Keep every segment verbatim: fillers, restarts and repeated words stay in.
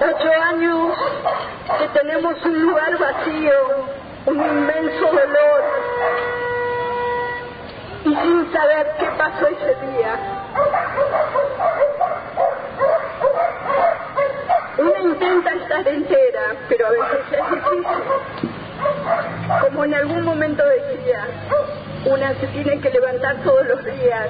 Ocho años que tenemos un lugar vacío, un inmenso dolor, y sin saber qué pasó ese día. Una intenta estar entera, pero a veces es difícil. Como en algún momento decía, una se tiene que levantar todos los días.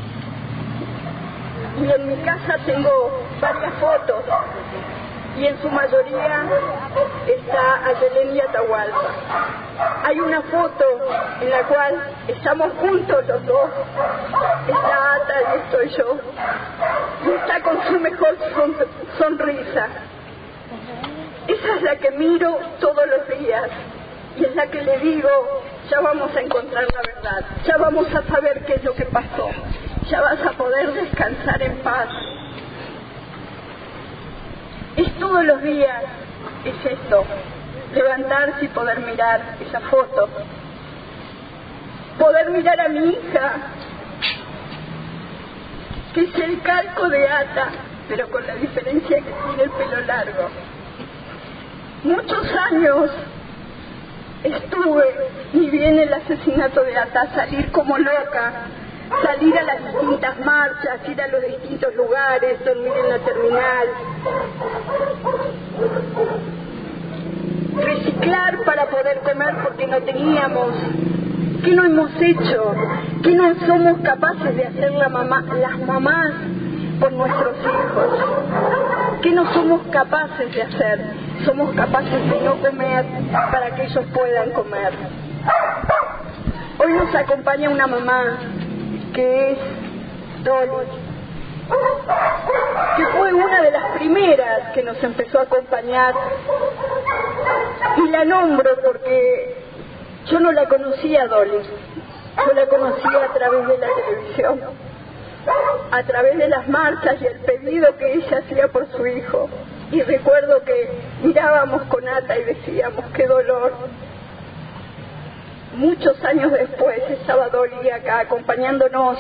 Y en mi casa tengo varias fotos, y en su mayoría está Ayelén y Atahualpa. Hay una foto en la cual estamos juntos los dos, está Ata y estoy yo, y está con su mejor son sonrisa. Esa es la que miro todos los días, y es la que le digo, ya vamos a encontrar la verdad, ya vamos a saber qué es lo que pasó, ya vas a poder descansar en paz. Es todos los días, es esto, levantarse y poder mirar esa foto, poder mirar a mi hija, que es el calco de Ata, pero con la diferencia que tiene el pelo largo. Muchos años estuve, ni bien el asesinato de Ata, salir como loca, salir a las distintas marchas, ir a los distintos lugares, dormir en la terminal, reciclar para poder comer porque no teníamos. ¿Qué no hemos hecho? ¿Qué no somos capaces de hacer la mamá, las mamás por nuestros hijos? ¿Qué no somos capaces de hacer? Somos capaces de no comer para que ellos puedan comer. Hoy nos acompaña una mamá que es Dolly, que fue una de las primeras que nos empezó a acompañar, y la nombro porque yo no la conocía a Dolly, yo la conocía a través de la televisión, a través de las marchas y el pedido que ella hacía por su hijo, y recuerdo que mirábamos con Ata y decíamos qué dolor. Muchos años después estaba Dolly acá acompañándonos,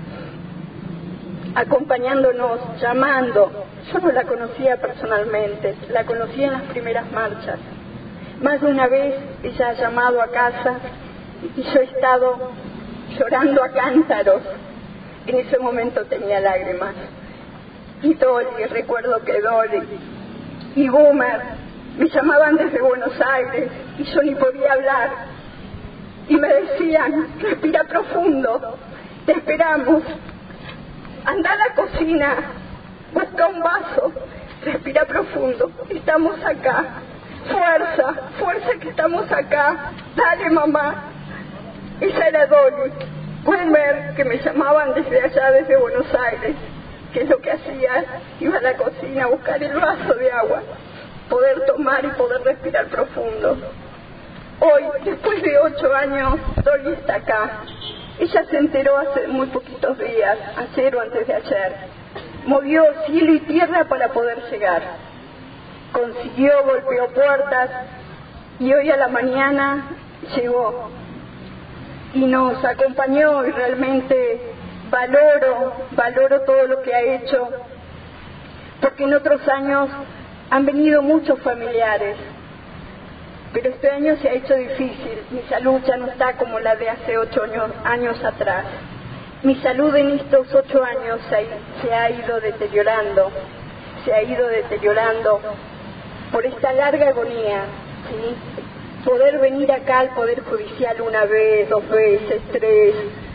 acompañándonos, llamando. Yo no la conocía personalmente, la conocía en las primeras marchas. Más de una vez ella ha llamado a casa y yo he estado llorando a cántaros. En ese momento tenía lágrimas. Y Dolly, recuerdo que Dolly y Boomer me llamaban desde Buenos Aires y yo ni podía hablar. Y me decían, respira profundo, te esperamos, anda a la cocina, busca un vaso, respira profundo, estamos acá, fuerza, fuerza que estamos acá, dale mamá. Esa era Dolly. Boomer, que me llamaban desde allá, desde Buenos Aires, que es lo que hacía, iba a la cocina a buscar el vaso de agua, poder tomar y poder respirar profundo. Hoy, después de ocho años, Dolly está acá. Ella se enteró hace muy poquitos días, ayer o antes de ayer. Movió cielo y tierra para poder llegar. Consiguió, golpeó puertas y hoy a la mañana llegó. Y nos acompañó y realmente valoro, valoro todo lo que ha hecho, porque en otros años han venido muchos familiares. Pero este año se ha hecho difícil, mi salud ya no está como la de hace ocho años, años atrás. Mi salud en estos ocho años se, se ha ido deteriorando, se ha ido deteriorando por esta larga agonía, ¿sí? Poder venir acá al Poder Judicial una vez, dos veces, tres,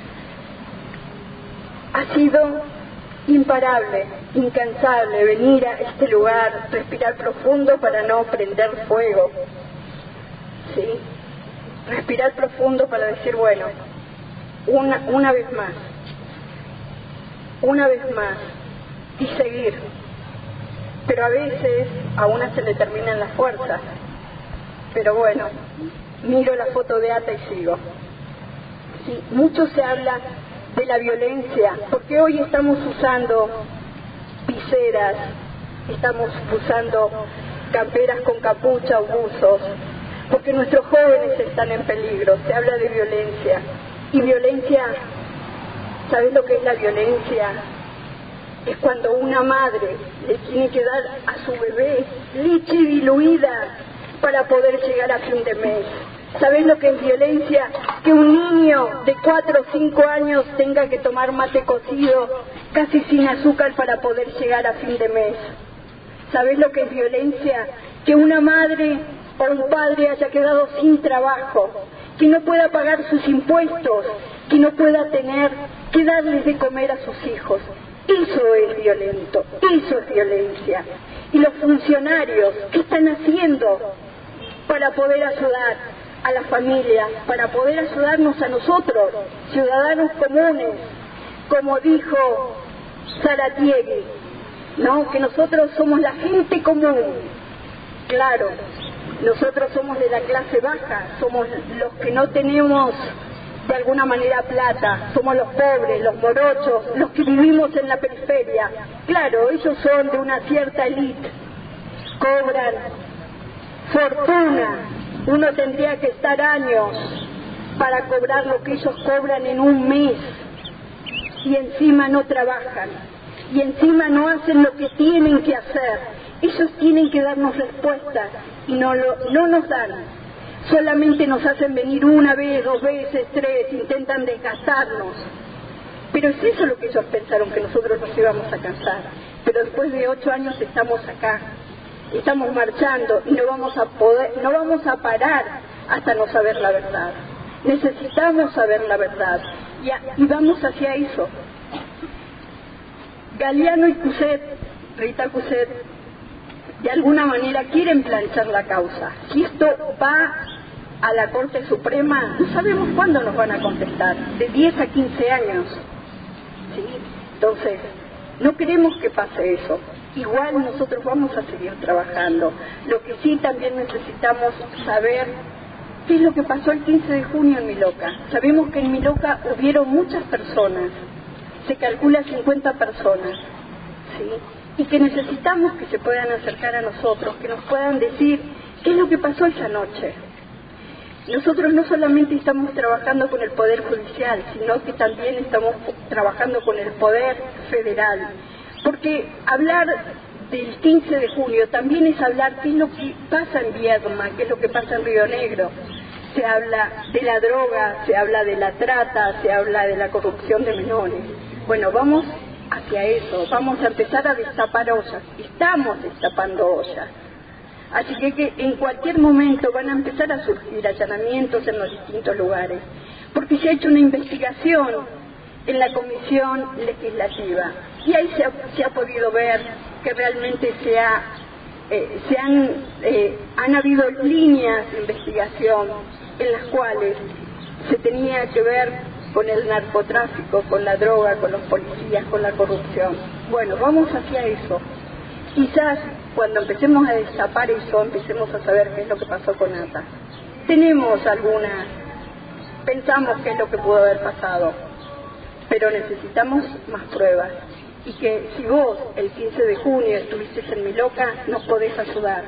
ha sido imparable, incansable, venir a este lugar, respirar profundo para no prender fuego. ¿Sí? Respirar profundo para decir, bueno, una, una vez más, una vez más, y seguir. Pero a veces a una se le terminan las fuerzas. Pero bueno, miro la foto de Ata y sigo. ¿Sí? Mucho se habla de la violencia, porque hoy estamos usando viseras, estamos usando camperas con capucha o buzos, porque nuestros jóvenes están en peligro. Se habla de violencia, y violencia, ¿sabes lo que es la violencia? es cuando una madre le tiene que dar a su bebé leche diluida para poder llegar a fin de mes. ¿Sabés lo que es violencia? Que un niño de cuatro o cinco años tenga que tomar mate cocido casi sin azúcar para poder llegar a fin de mes. ¿Sabés lo que es violencia? Que una madre o un padre haya quedado sin trabajo, que no pueda pagar sus impuestos, que no pueda tener que darles de comer a sus hijos. Eso es violento, eso es violencia. Y los funcionarios, ¿qué están haciendo para poder ayudar a las familias, para poder ayudarnos a nosotros, ciudadanos comunes, como dijo Zaratiegui, ¿no? Que nosotros somos la gente común? Claro, nosotros somos de la clase baja, somos los que no tenemos de alguna manera plata, somos los pobres, los morochos, los que vivimos en la periferia. Claro, ellos son de una cierta élite, cobran fortuna, uno tendría que estar años para cobrar lo que ellos cobran en un mes, y encima no trabajan, y encima no hacen lo que tienen que hacer. Ellos tienen que darnos respuestas y no, lo, no nos dan. Solamente nos hacen venir una vez, dos veces, tres, intentan desgastarnos. Pero es eso lo que ellos pensaron, que nosotros nos íbamos a cansar. Pero después de ocho años estamos acá, estamos marchando y no vamos a poder, no vamos a parar hasta no saber la verdad. Necesitamos saber la verdad y, a, y vamos hacia eso. Galeano y Cuset, Rita Cuset, de alguna manera quieren planchar la causa. Si esto va a la Corte Suprema, no sabemos cuándo nos van a contestar, de diez a quince años. ¿Sí? Entonces, no queremos que pase eso. Igual nosotros vamos a seguir trabajando. Lo que sí también necesitamos saber qué es lo que pasó el quince de junio en Miloca. Sabemos que en Miloca hubieron muchas personas, se calcula cincuenta personas, ¿sí? Y que necesitamos que se puedan acercar a nosotros, que nos puedan decir qué es lo que pasó esa noche. Nosotros no solamente estamos trabajando con el Poder Judicial, sino que también estamos trabajando con el Poder Federal. Porque hablar del quince de junio también es hablar qué es lo que pasa en Viedma, qué es lo que pasa en Río Negro. Se habla de la droga, se habla de la trata, se habla de la corrupción de menores. Bueno, vamos hacia eso, vamos a empezar a destapar ollas, estamos destapando ollas. Así que, que en cualquier momento van a empezar a surgir allanamientos en los distintos lugares, porque se ha hecho una investigación en la Comisión Legislativa y ahí se ha, se ha podido ver que realmente se, ha, eh, se han, eh, han habido líneas de investigación en las cuales se tenía que ver con el narcotráfico, con la droga, con los policías, con la corrupción. Bueno, vamos hacia eso. Quizás cuando empecemos a destapar eso, empecemos a saber qué es lo que pasó con Ata. Tenemos algunas, pensamos qué es lo que pudo haber pasado, pero necesitamos más pruebas. Y que si vos el quince de junio estuviste en Miloca, nos podés ayudar.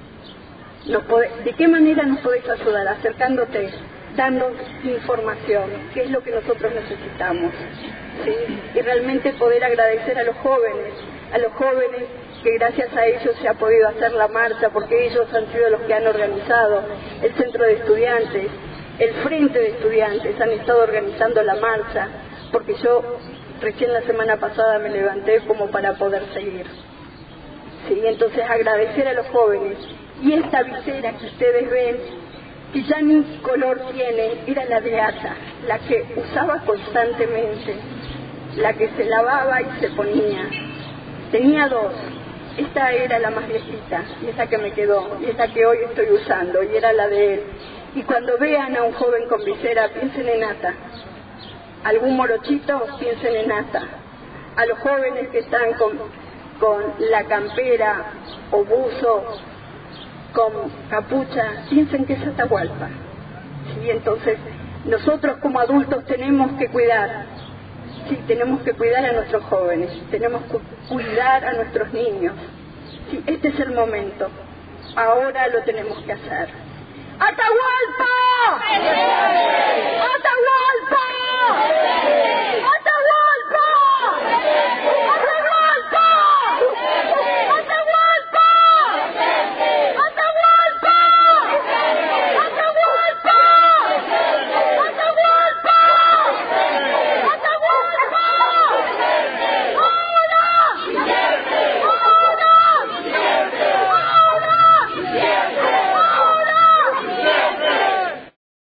Nos podés, ¿de qué manera nos podés ayudar? Acercándote, dando información, que es lo que nosotros necesitamos, ¿sí? Y realmente poder agradecer a los jóvenes, a los jóvenes que gracias a ellos se ha podido hacer la marcha, porque ellos han sido los que han organizado el centro de estudiantes, el frente de estudiantes, han estado organizando la marcha, porque yo recién la semana pasada me levanté como para poder seguir, ¿sí? Entonces agradecer a los jóvenes. Y esta visera que ustedes ven, que ya ni color tiene, era la de Ata, la que usaba constantemente, la que se lavaba y se ponía. Tenía dos, esta era la más viejita, y esa que me quedó, y esa que hoy estoy usando, y era la de él. Y cuando vean a un joven con visera, piensen en Ata. Algún morochito, piensen en Ata. A los jóvenes que están con, con la campera o buzo, con capucha, piensen que es Atahualpa. ¿Sí? Entonces, nosotros como adultos tenemos que cuidar, sí, tenemos que cuidar a nuestros jóvenes, tenemos que cuidar a nuestros niños. Sí, este es el momento, ahora lo tenemos que hacer. ¡Atahualpa! ¡Atahualpa!